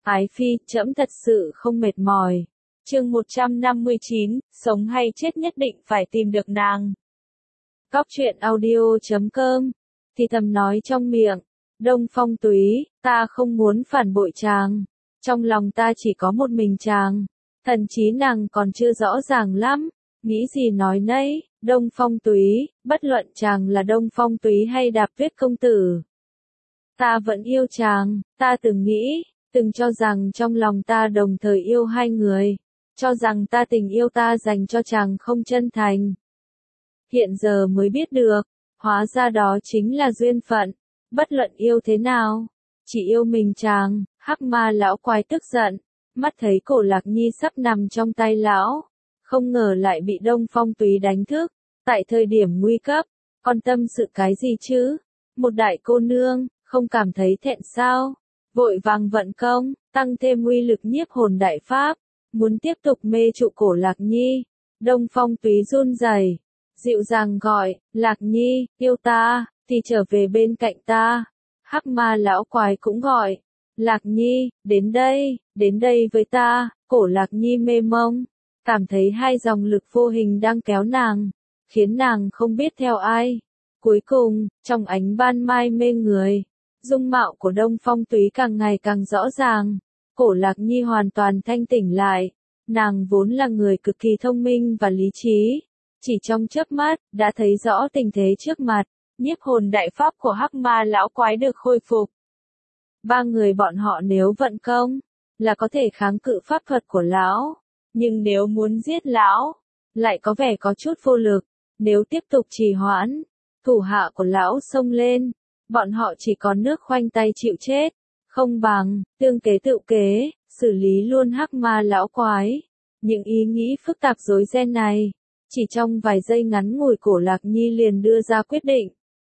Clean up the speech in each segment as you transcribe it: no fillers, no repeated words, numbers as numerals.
Ái Phi, trẫm thật sự không mệt mỏi. Chương 159, sống hay chết nhất định phải tìm được nàng. Góc truyện audio.com, thì thầm nói trong miệng, Đông Phong Túy, ta không muốn phản bội chàng. Trong lòng ta chỉ có một mình chàng. Thần trí nàng còn chưa rõ ràng lắm. Nghĩ gì nói nấy, Đông Phong Túy, bất luận chàng là Đông Phong Túy hay Đạp Tuyết công tử. Ta vẫn yêu chàng, ta từng nghĩ, từng cho rằng trong lòng ta đồng thời yêu hai người. Cho rằng tình yêu ta dành cho chàng không chân thành. Hiện giờ mới biết được, hóa ra đó chính là duyên phận. Bất luận yêu thế nào, chỉ yêu mình chàng. Hắc Ma lão quái tức giận, mắt thấy Cổ Lạc Nhi sắp nằm trong tay lão, không ngờ lại bị Đông Phong Túy đánh thức. Tại thời điểm nguy cấp, con tâm sự cái gì chứ? Một đại cô nương, không cảm thấy thẹn sao? Vội vàng vận công, tăng thêm uy lực nhiếp hồn đại pháp, muốn tiếp tục mê trụ Cổ Lạc Nhi. Đông Phong Túy run rẩy, dịu dàng gọi, Lạc Nhi, yêu ta, thì trở về bên cạnh ta. Hắc Ma lão quái cũng gọi, Lạc Nhi, đến đây với ta. Cổ Lạc Nhi mê mông, cảm thấy hai dòng lực vô hình đang kéo nàng, khiến nàng không biết theo ai. Cuối cùng, trong ánh ban mai mê người, dung mạo của Đông Phong Túy càng ngày càng rõ ràng. Cổ Lạc Nhi hoàn toàn thanh tỉnh lại. Nàng vốn là người cực kỳ thông minh và lý trí, chỉ trong chớp mắt đã thấy rõ tình thế trước mặt. Nhiếp hồn đại pháp của Hắc Ma lão quái được khôi phục. Ba người bọn họ nếu vận công, là có thể kháng cự pháp thuật của lão, nhưng nếu muốn giết lão, lại có vẻ có chút vô lực. Nếu tiếp tục trì hoãn, thủ hạ của lão xông lên, bọn họ chỉ còn nước khoanh tay chịu chết. Không bằng tương kế tự kế, xử lý luôn Hắc Ma lão quái. Những ý nghĩ phức tạp rối ren này, chỉ trong vài giây ngắn ngủi Cổ Lạc Nhi liền đưa ra quyết định.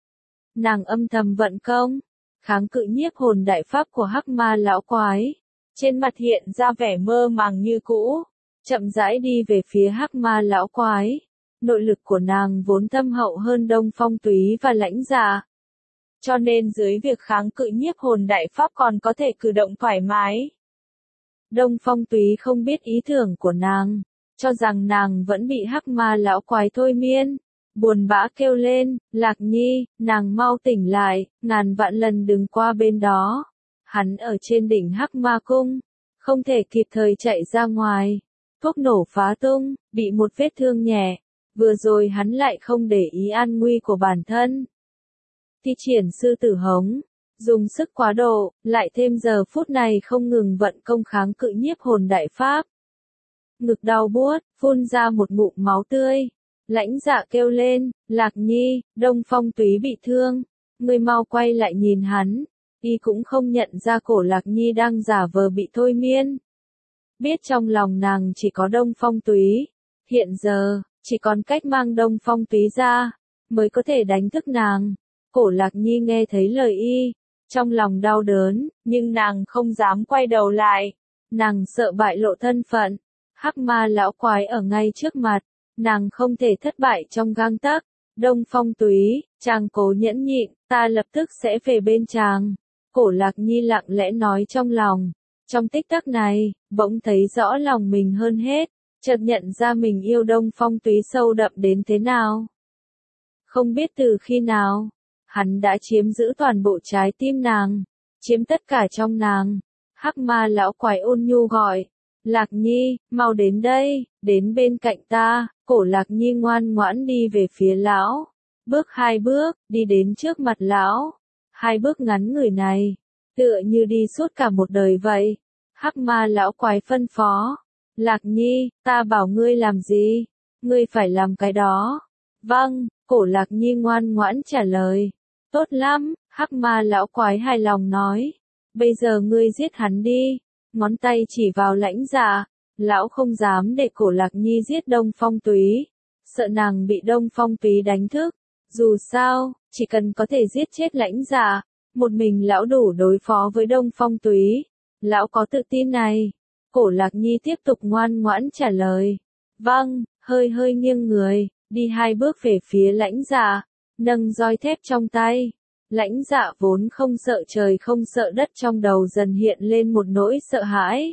Nàng âm thầm vận công, kháng cự nhiếp hồn đại pháp của Hắc Ma lão quái. Trên mặt hiện ra vẻ mơ màng như cũ, chậm rãi đi về phía Hắc Ma lão quái. Nội lực của nàng vốn thâm hậu hơn Đông Phong Túy và Lãnh Dạ, cho nên dưới việc kháng cự nhiếp hồn đại pháp còn có thể cử động thoải mái. Đông Phong Túy không biết ý tưởng của nàng, cho rằng nàng vẫn bị Hắc Ma lão quái thôi miên. Buồn bã kêu lên, Lạc Nhi, nàng mau tỉnh lại, ngàn vạn lần đừng qua bên đó. Hắn ở trên đỉnh Hắc Ma cung, không thể kịp thời chạy ra ngoài. Thuốc nổ phá tung, bị một vết thương nhẹ. Vừa rồi hắn lại không để ý an nguy của bản thân. Thi triển sư tử hống, dùng sức quá độ, lại thêm giờ phút này không ngừng vận công kháng cự nhiếp hồn đại pháp. Ngực đau buốt, phun ra một ngụm máu tươi. Lãnh Dạ kêu lên, Lạc Nhi, Đông Phong Túy bị thương, ngươi mau quay lại nhìn hắn. Y cũng không nhận ra Cổ Lạc Nhi đang giả vờ bị thôi miên. Biết trong lòng nàng chỉ có Đông Phong Túy, hiện giờ, chỉ còn cách mang Đông Phong Túy ra, mới có thể đánh thức nàng. Cổ Lạc Nhi nghe thấy lời y, trong lòng đau đớn, nhưng nàng không dám quay đầu lại. Nàng sợ bại lộ thân phận. Hắc Ma lão quái ở ngay trước mặt, nàng không thể thất bại trong gang tấc. Đông Phong Túy, chàng cố nhẫn nhịn, ta lập tức sẽ về bên chàng. Cổ Lạc Nhi lặng lẽ nói trong lòng. Trong tích tắc này, bỗng thấy rõ lòng mình hơn hết, chợt nhận ra mình yêu Đông Phong Túy sâu đậm đến thế nào. Không biết từ khi nào, hắn đã chiếm giữ toàn bộ trái tim nàng, chiếm tất cả trong nàng. Hắc Ma lão quái ôn nhu gọi, Lạc Nhi, mau đến đây, đến bên cạnh ta. Cổ Lạc Nhi ngoan ngoãn đi về phía lão, bước hai bước, đi đến trước mặt lão. Hai bước ngắn ngủi này, tựa như đi suốt cả một đời vậy. Hắc Ma lão quái phân phó, Lạc Nhi, ta bảo ngươi làm gì, ngươi phải làm cái đó. Vâng, Cổ Lạc Nhi ngoan ngoãn trả lời. Tốt lắm, Hắc Ma lão quái hài lòng nói. Bây giờ ngươi giết hắn đi. Ngón tay chỉ vào Lãnh Dạ. Lão không dám để Cổ Lạc Nhi giết Đông Phong Túy, sợ nàng bị Đông Phong Túy đánh thức. Dù sao, chỉ cần có thể giết chết Lãnh Dạ, một mình lão đủ đối phó với Đông Phong Túy. Lão có tự tin này. Cổ Lạc Nhi tiếp tục ngoan ngoãn trả lời. Vâng, hơi nghiêng người, đi hai bước về phía Lãnh Dạ, nâng roi thép trong tay. Lãnh Dạ vốn không sợ trời không sợ đất, trong đầu dần hiện lên một nỗi sợ hãi.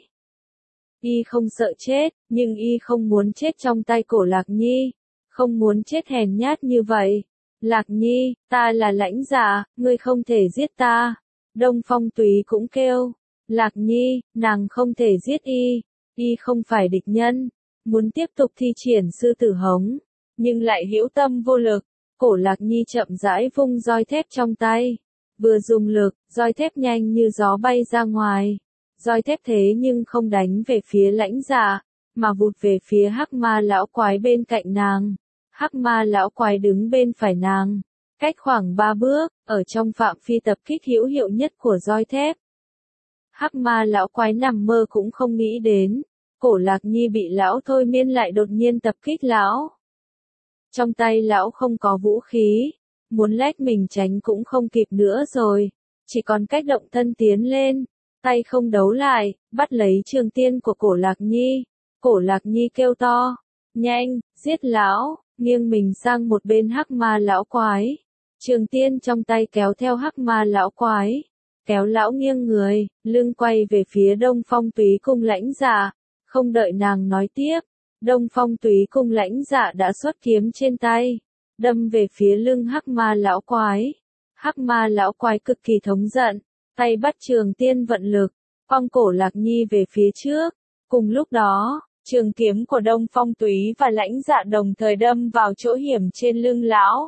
Y không sợ chết, nhưng y không muốn chết trong tay Cổ Lạc Nhi, không muốn chết hèn nhát như vậy. Lạc Nhi, ta là Lãnh Dạ, ngươi không thể giết ta. Đông Phong Túy cũng kêu. Lạc Nhi, nàng không thể giết y không phải địch nhân. Muốn tiếp tục thi triển sư tử hống, nhưng lại hữu tâm vô lực. Cổ Lạc Nhi chậm rãi vung roi thép trong tay. Vừa dùng lực, roi thép nhanh như gió bay ra ngoài. Roi thép thế nhưng không đánh về phía Lãnh Dạ, mà vụt về phía Hắc Ma lão quái bên cạnh nàng. Hắc Ma lão quái đứng bên phải nàng, cách khoảng 3 bước, ở trong phạm vi tập kích hữu hiệu nhất của roi thép. Hắc Ma lão quái nằm mơ cũng không nghĩ đến, Cổ Lạc Nhi bị lão thôi miên lại đột nhiên tập kích lão. Trong tay lão không có vũ khí, muốn lách mình tránh cũng không kịp nữa rồi, chỉ còn cách động thân tiến lên, tay không đấu lại, bắt lấy trường tiên của Cổ Lạc Nhi. Cổ Lạc Nhi kêu to, nhanh, giết lão, nghiêng mình sang một bên Hắc Ma lão quái. Trường tiên trong tay kéo theo Hắc Ma lão quái, kéo lão nghiêng người, lưng quay về phía Đông Phong Túy cùng Lãnh Dạ. Không đợi nàng nói tiếp, Đông Phong Túy cùng Lãnh Dạ đã xuất kiếm trên tay, đâm về phía lưng Hắc Ma lão quái. Hắc Ma lão quái cực kỳ thống giận, tay bắt trường tiên vận lực, quăng Cổ Lạc Nhi về phía trước. Cùng lúc đó, trường kiếm của Đông Phong Túy và Lãnh Dạ đồng thời đâm vào chỗ hiểm trên lưng lão.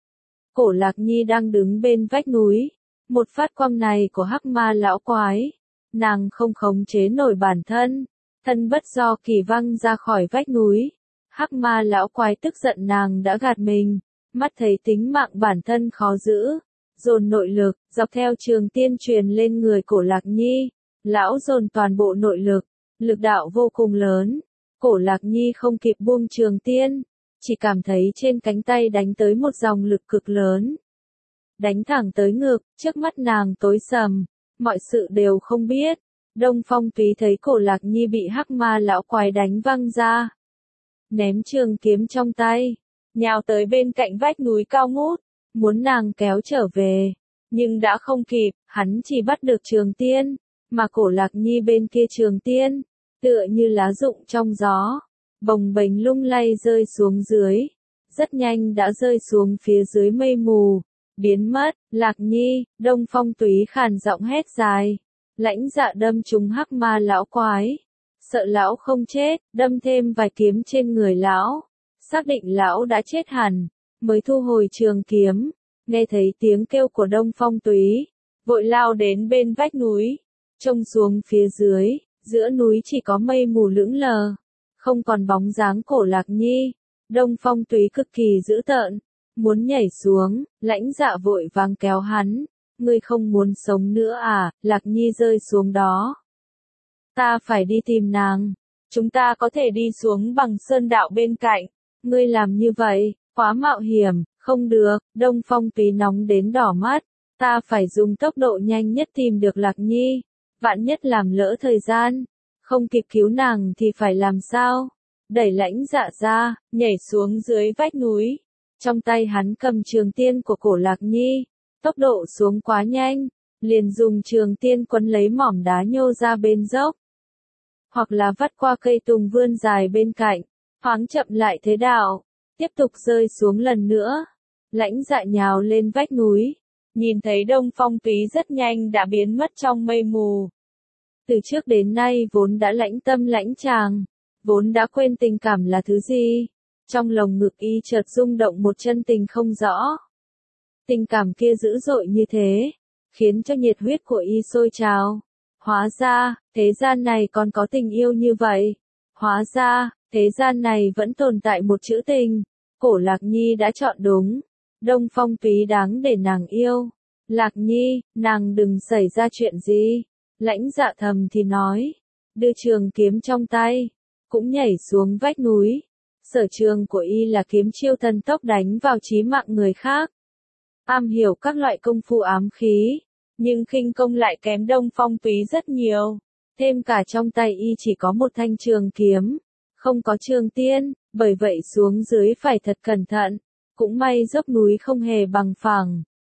Cổ Lạc Nhi đang đứng bên vách núi, một phát quăng này của Hắc Ma lão quái, nàng không khống chế nổi bản thân, thân bất do kỳ văng ra khỏi vách núi. Hắc Ma lão quái tức giận nàng đã gạt mình, mắt thấy tính mạng bản thân khó giữ, dồn nội lực, dọc theo trường tiên truyền lên người Cổ Lạc Nhi. Lão dồn toàn bộ nội lực, lực đạo vô cùng lớn. Cổ Lạc Nhi không kịp buông trường tiên, chỉ cảm thấy trên cánh tay đánh tới một dòng lực cực lớn. Đánh thẳng tới ngực, trước mắt nàng tối sầm, mọi sự đều không biết. Đông Phong Túy thấy Cổ Lạc Nhi bị Hắc Ma lão quái đánh văng ra, ném trường kiếm trong tay, nhào tới bên cạnh vách núi cao ngút, muốn nàng kéo trở về, nhưng đã không kịp, hắn chỉ bắt được trường tiên, mà Cổ Lạc Nhi bên kia trường tiên, tựa như lá rụng trong gió, bồng bềnh lung lay rơi xuống dưới, rất nhanh đã rơi xuống phía dưới mây mù, biến mất. Lạc Nhi, Đông Phong Túy khàn giọng hét dài. Lãnh Dạ đâm trúng Hắc Ma lão quái, sợ lão không chết, đâm thêm vài kiếm trên người lão, xác định lão đã chết hẳn, mới thu hồi trường kiếm. Nghe thấy tiếng kêu của Đông Phong Túy, vội lao đến bên vách núi, trông xuống phía dưới, giữa núi chỉ có mây mù lững lờ, không còn bóng dáng Cổ Lạc Nhi. Đông Phong Túy cực kỳ dữ tợn, muốn nhảy xuống, Lãnh Dạ vội vàng kéo hắn. Ngươi không muốn sống nữa à? Lạc Nhi rơi xuống đó. Ta phải đi tìm nàng. Chúng ta có thể đi xuống bằng sơn đạo bên cạnh. Ngươi làm như vậy, quá mạo hiểm, không được. Đông Phong Túy nóng đến đỏ mắt. Ta phải dùng tốc độ nhanh nhất tìm được Lạc Nhi. Vạn nhất làm lỡ thời gian, không kịp cứu nàng thì phải làm sao? Đẩy Lãnh Dạ ra, nhảy xuống dưới vách núi. Trong tay hắn cầm trường tiên của Cổ Lạc Nhi. Tốc độ xuống quá nhanh, liền dùng trường tiên quấn lấy mỏm đá nhô ra bên dốc. Hoặc là vắt qua cây tùng vươn dài bên cạnh, thoáng chậm lại thế đạo, tiếp tục rơi xuống lần nữa. Lãnh Dạ nhào lên vách núi, nhìn thấy Đông Phong Túy rất nhanh đã biến mất trong mây mù. Từ trước đến nay vốn đã lãnh tâm lãnh tràng, vốn đã quên tình cảm là thứ gì. Trong lồng ngực y chợt rung động một chân tình không rõ. Tình cảm kia dữ dội như thế, khiến cho nhiệt huyết của y sôi trào. Hóa ra, thế gian này còn có tình yêu như vậy. Hóa ra, thế gian này vẫn tồn tại một chữ tình. Cổ Lạc Nhi đã chọn đúng. Đông Phong Túy đáng để nàng yêu. Lạc Nhi, nàng đừng xảy ra chuyện gì. Lãnh Dạ thầm thì nói. Đưa trường kiếm trong tay, cũng nhảy xuống vách núi. Sở trường của y là kiếm chiêu thần tốc đánh vào chí mạng người khác. Am hiểu các loại công phu ám khí, nhưng khinh công lại kém Đông Phong Túy rất nhiều. Thêm cả trong tay y chỉ có một thanh trường kiếm, không có trường tiên, bởi vậy xuống dưới phải thật cẩn thận. Cũng may dốc núi không hề bằng phẳng,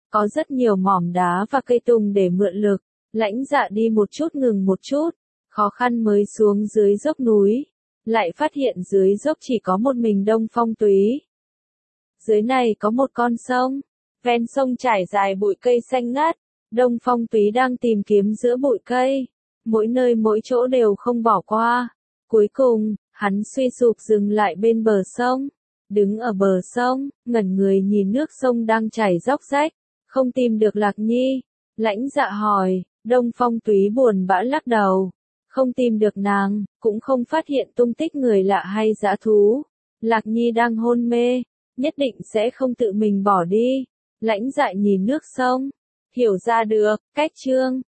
Có rất nhiều mỏm đá và cây tùng để mượn lực. Lãnh Dạ đi một chút ngừng một chút, khó khăn mới xuống dưới dốc núi. Lại phát hiện dưới dốc chỉ có một mình Đông Phong Túy. Dưới này có một con sông. Ven sông trải dài bụi cây xanh ngát. Đông Phong Túy đang tìm kiếm giữa bụi cây. Mỗi nơi mỗi chỗ đều không bỏ qua. Cuối cùng, hắn suy sụp dừng lại bên bờ sông. Đứng ở bờ sông, ngẩn người nhìn nước sông đang chảy róc rách. Không tìm được Lạc Nhi. Lãnh Dạ hỏi, Đông Phong Túy buồn bã lắc đầu. Không tìm được nàng, cũng không phát hiện tung tích người lạ hay dã thú. Lạc Nhi đang hôn mê, nhất định sẽ không tự mình bỏ đi. Lãnh Dạ nhìn nước sông, hiểu ra được, cách chương